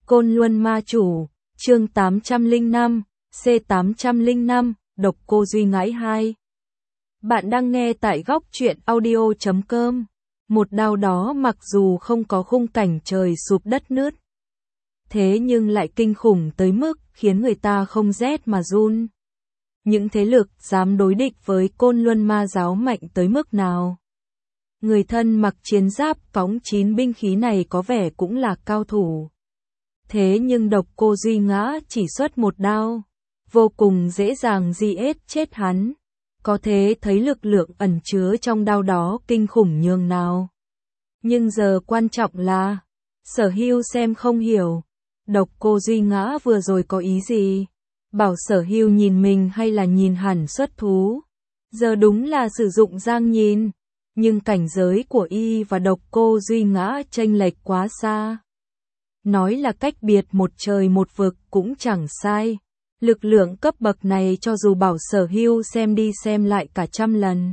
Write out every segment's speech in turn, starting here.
Côn Luân Ma Chủ, chương 805, C805, Độc Cô Duy Ngãi 2. Bạn đang nghe tại góc truyện audio.com. Một đao đó mặc dù không có khung cảnh trời sụp đất nứt, thế nhưng lại kinh khủng tới mức khiến người ta không rét mà run. Những thế lực dám đối địch với Côn Luân Ma giáo mạnh tới mức nào? Người thân mặc chiến giáp cõng 9 binh khí này có vẻ cũng là cao thủ. Thế nhưng Độc Cô Duy Ngã chỉ xuất một đao, vô cùng dễ dàng chết hắn. Có thể thấy lực lượng ẩn chứa trong đao đó kinh khủng nhường nào. Nhưng giờ quan trọng là, Sở Hưu xem không hiểu, Độc Cô Duy Ngã vừa rồi có ý gì? Bảo Sở Hưu nhìn mình hay là nhìn hẳn xuất thú? Giờ đúng là sử dụng giang nhìn, nhưng cảnh giới của y và Độc Cô Duy Ngã chênh lệch quá xa. Nói là cách biệt một trời một vực cũng chẳng sai. Lực lượng cấp bậc này cho dù Bảo Sở Hưu xem đi xem lại cả trăm lần,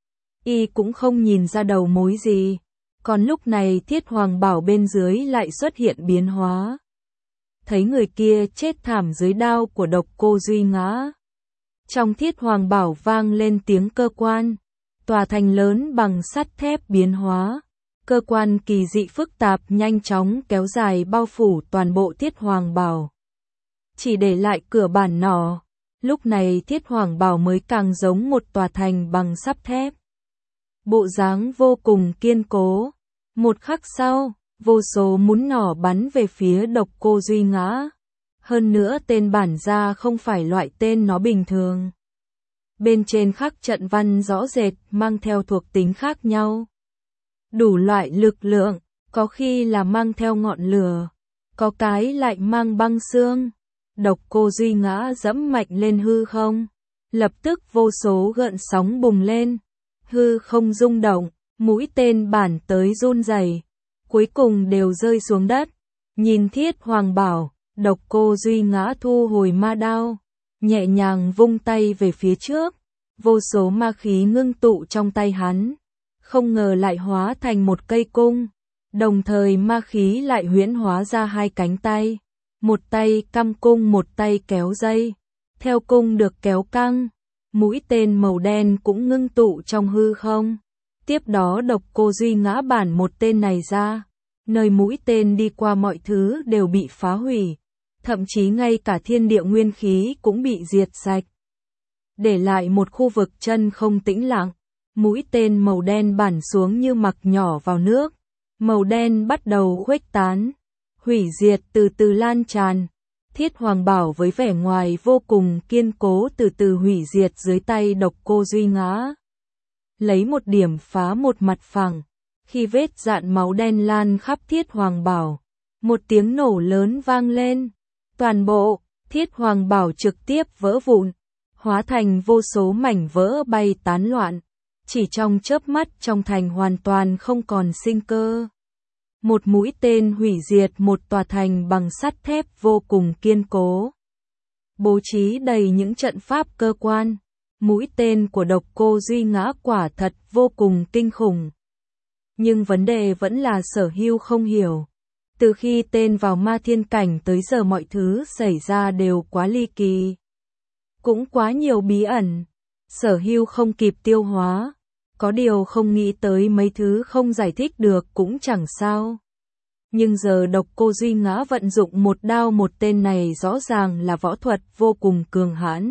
y cũng không nhìn ra đầu mối gì. Còn lúc này Thiết Hoàng Bảo bên dưới lại xuất hiện biến hóa. Thấy người kia chết thảm dưới đao của Độc Cô Duy Ngã. Trong Thiết Hoàng Bảo vang lên tiếng cơ quan. Tòa thành lớn bằng sắt thép biến hóa. Cơ quan kỳ dị phức tạp nhanh chóng kéo dài bao phủ toàn bộ Thiết Hoàng Bảo. Chỉ để lại cửa bản nỏ. Lúc này Thiết Hoàng Bảo mới càng giống một tòa thành bằng sắt thép. Bộ dáng vô cùng kiên cố. Một khắc sau, vô số mũi nỏ bắn về phía Độc Cô Duy Ngã. Hơn nữa tên bản ra không phải loại tên nó bình thường. Bên trên khắc trận văn rõ rệt mang theo thuộc tính khác nhau. Đủ loại lực lượng, có khi là mang theo ngọn lửa, có cái lại mang băng xương. Độc Cô Duy Ngã dẫm mạnh lên hư không, lập tức vô số gợn sóng bùng lên, hư không rung động, mũi tên bản tới run rẩy, cuối cùng đều rơi xuống đất. Nhìn Thiết Hoàng Bảo, Độc Cô Duy Ngã thu hồi ma đao, nhẹ nhàng vung tay về phía trước, vô số ma khí ngưng tụ trong tay hắn. Không ngờ lại hóa thành một cây cung, đồng thời ma khí lại huyễn hóa ra hai cánh tay, một tay căm cung một tay kéo dây, theo cung được kéo căng, mũi tên màu đen cũng ngưng tụ trong hư không. Tiếp đó Độc Cô Duy Ngã bản một tên này ra, nơi mũi tên đi qua mọi thứ đều bị phá hủy, thậm chí ngay cả thiên địa nguyên khí cũng bị diệt sạch, để lại một khu vực chân không tĩnh lặng. Mũi tên màu đen bản xuống như mặc nhỏ vào nước, màu đen bắt đầu khuếch tán, hủy diệt từ từ lan tràn. Thiết Hoàng Bảo với vẻ ngoài vô cùng kiên cố từ từ hủy diệt dưới tay Độc Cô Duy Ngã. Lấy một điểm phá một mặt phẳng, khi vết dạn máu đen lan khắp Thiết Hoàng Bảo, một tiếng nổ lớn vang lên, toàn bộ Thiết Hoàng Bảo trực tiếp vỡ vụn, hóa thành vô số mảnh vỡ bay tán loạn. Chỉ trong chớp mắt trong thành hoàn toàn không còn sinh cơ. Một mũi tên hủy diệt một tòa thành bằng sắt thép vô cùng kiên cố. Bố trí đầy những trận pháp cơ quan. Mũi tên của Độc Cô Duy Ngã quả thật vô cùng kinh khủng. Nhưng vấn đề vẫn là Sở Hưu không hiểu. Từ khi tên vào ma thiên cảnh tới giờ mọi thứ xảy ra đều quá ly kỳ. Cũng quá nhiều bí ẩn. Sở Hưu không kịp tiêu hóa. Có điều không nghĩ tới mấy thứ không giải thích được cũng chẳng sao. Nhưng giờ Độc Cô Duy Ngã vận dụng một đao một tên này rõ ràng là võ thuật vô cùng cường hãn.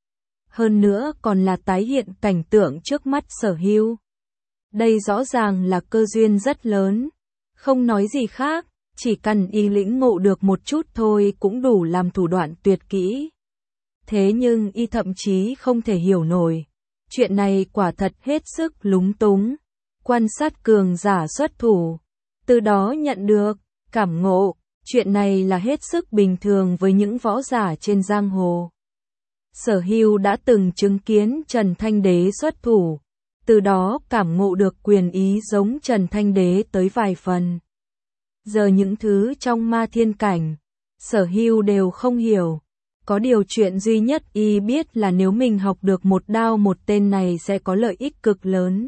Hơn nữa còn là tái hiện cảnh tượng trước mắt Sở Hưu. Đây rõ ràng là cơ duyên rất lớn. Không nói gì khác, chỉ cần y lĩnh ngộ được một chút thôi cũng đủ làm thủ đoạn tuyệt kỹ. Thế nhưng y thậm chí không thể hiểu nổi. Chuyện này quả thật hết sức lúng túng. Quan sát cường giả xuất thủ, từ đó nhận được, cảm ngộ, chuyện này là hết sức bình thường với những võ giả trên giang hồ. Sở Hưu đã từng chứng kiến Trần Thanh Đế xuất thủ, từ đó cảm ngộ được quyền ý giống Trần Thanh Đế tới vài phần. Giờ những thứ trong ma thiên cảnh, Sở Hưu đều không hiểu. Có điều chuyện duy nhất y biết là nếu mình học được một đao một tên này sẽ có lợi ích cực lớn.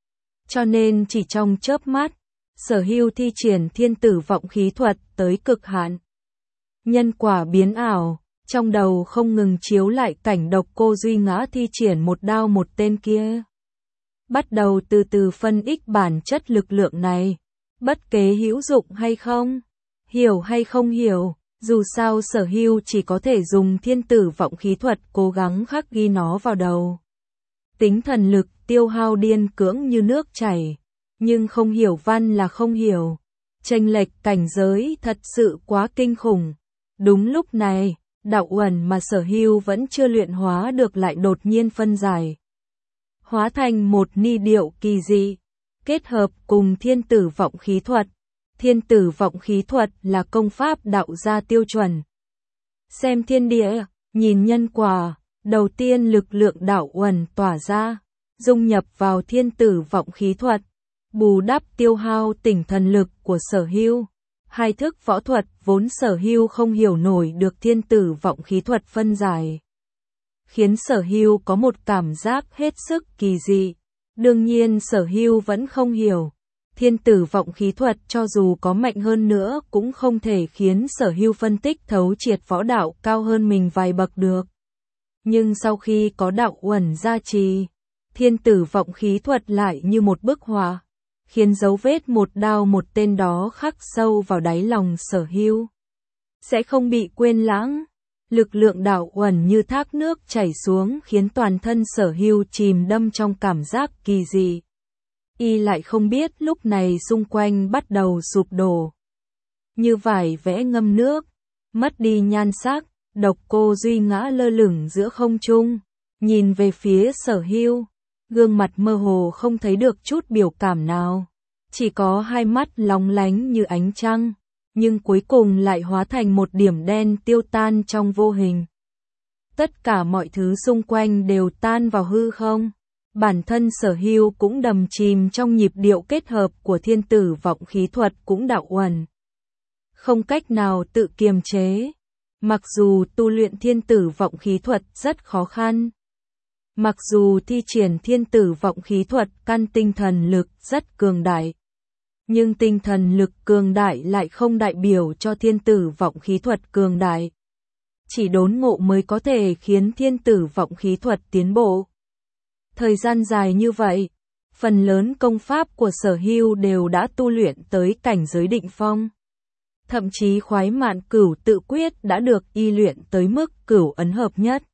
Cho nên chỉ trong chớp mắt, Sở Hưu thi triển thiên tử vọng khí thuật tới cực hạn. Nhân quả biến ảo, trong đầu không ngừng chiếu lại cảnh Độc Cô Duy Ngã thi triển một đao một tên kia. Bắt đầu từ từ phân tích bản chất lực lượng này, bất kể hữu dụng hay không, hiểu hay không hiểu, dù sao Sở Hưu chỉ có thể dùng thiên tử vọng khí thuật cố gắng khắc ghi nó vào đầu. Tính thần lực tiêu hao điên cưỡng như nước chảy, nhưng không hiểu văn là không hiểu. Chênh lệch cảnh giới thật sự quá kinh khủng. Đúng lúc này, đạo uẩn mà Sở Hưu vẫn chưa luyện hóa được lại đột nhiên phân giải. Hóa thành một ni điệu kỳ dị, kết hợp cùng thiên tử vọng khí thuật. Thiên tử vọng khí thuật là công pháp đạo gia tiêu chuẩn. Xem thiên địa, nhìn nhân quả, đầu tiên lực lượng đạo uẩn tỏa ra, dung nhập vào thiên tử vọng khí thuật, bù đắp tiêu hao tỉnh thần lực của Sở Hưu. Hai thức võ thuật vốn Sở Hưu không hiểu nổi được thiên tử vọng khí thuật phân giải, khiến Sở Hưu có một cảm giác hết sức kỳ dị. Đương nhiên Sở Hưu vẫn không hiểu, thiên tử vọng khí thuật cho dù có mạnh hơn nữa cũng không thể khiến Sở Hưu phân tích thấu triệt võ đạo cao hơn mình vài bậc được. Nhưng sau khi có đạo uẩn gia trì, thiên tử vọng khí thuật lại như một bức họa, khiến dấu vết một đao một tên đó khắc sâu vào đáy lòng Sở Hưu, sẽ không bị quên lãng. Lực lượng đạo uẩn như thác nước chảy xuống khiến toàn thân Sở Hưu chìm đâm trong cảm giác kỳ dị. Y lại không biết lúc này xung quanh bắt đầu sụp đổ, như vải vẽ ngâm nước, mất đi nhan sắc. Độc Cô Duy Ngã lơ lửng giữa không trung, nhìn về phía Sở Hưu, gương mặt mơ hồ không thấy được chút biểu cảm nào, chỉ có hai mắt lóng lánh như ánh trăng, nhưng cuối cùng lại hóa thành một điểm đen tiêu tan trong vô hình. Tất cả mọi thứ xung quanh đều tan vào hư không. Bản thân Sở Hưu cũng đầm chìm trong nhịp điệu kết hợp của thiên tử vọng khí thuật cũng đạo uẩn, không cách nào tự kiềm chế. Mặc dù tu luyện thiên tử vọng khí thuật rất khó khăn, mặc dù thi triển thiên tử vọng khí thuật căn tinh thần lực rất cường đại, nhưng tinh thần lực cường đại lại không đại biểu cho thiên tử vọng khí thuật cường đại. Chỉ đốn ngộ mới có thể khiến thiên tử vọng khí thuật tiến bộ. Thời gian dài như vậy, phần lớn công pháp của Sở Hưu đều đã tu luyện tới cảnh giới định phong. Thậm chí Khoái Mạn Cửu tự quyết đã được y luyện tới mức cửu ấn hợp nhất.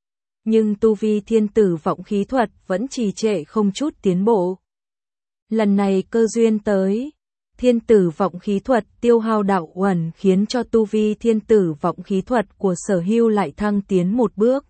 Nhưng tu vi thiên tử vọng khí thuật vẫn trì trệ không chút tiến bộ. Lần này cơ duyên tới, thiên tử vọng khí thuật tiêu hao đạo uẩn khiến cho tu vi thiên tử vọng khí thuật của Sở Hưu lại thăng tiến một bước.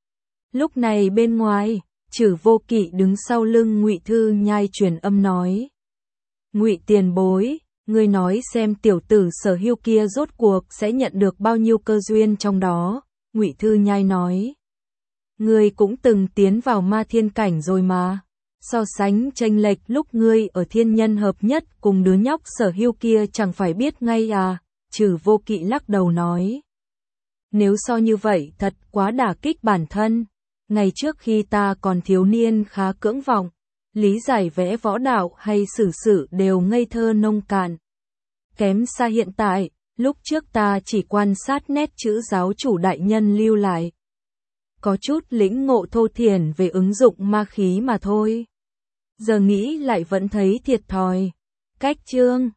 Lúc này bên ngoài, Trử Vô Kỵ đứng sau lưng Ngụy Thư Nhai truyền âm nói: "Ngụy tiền bối, ngươi nói xem tiểu tử Sở Hưu kia rốt cuộc sẽ nhận được bao nhiêu cơ duyên trong đó." Ngụy Thư Nhai nói: "Ngươi cũng từng tiến vào ma thiên cảnh rồi mà, so sánh chênh lệch lúc ngươi ở thiên nhân hợp nhất cùng đứa nhóc Sở Hưu kia chẳng phải biết ngay à?" Trử Vô Kỵ lắc đầu nói: "Nếu so như vậy thật quá đả kích bản thân. Ngày trước khi ta còn thiếu niên khá cưỡng vọng, lý giải vẽ võ đạo hay xử sự đều ngây thơ nông cạn. Kém xa hiện tại, lúc trước ta chỉ quan sát nét chữ giáo chủ đại nhân lưu lại. Có chút lĩnh ngộ thô thiển về ứng dụng ma khí mà thôi. Giờ nghĩ lại vẫn thấy thiệt thòi. Cách chương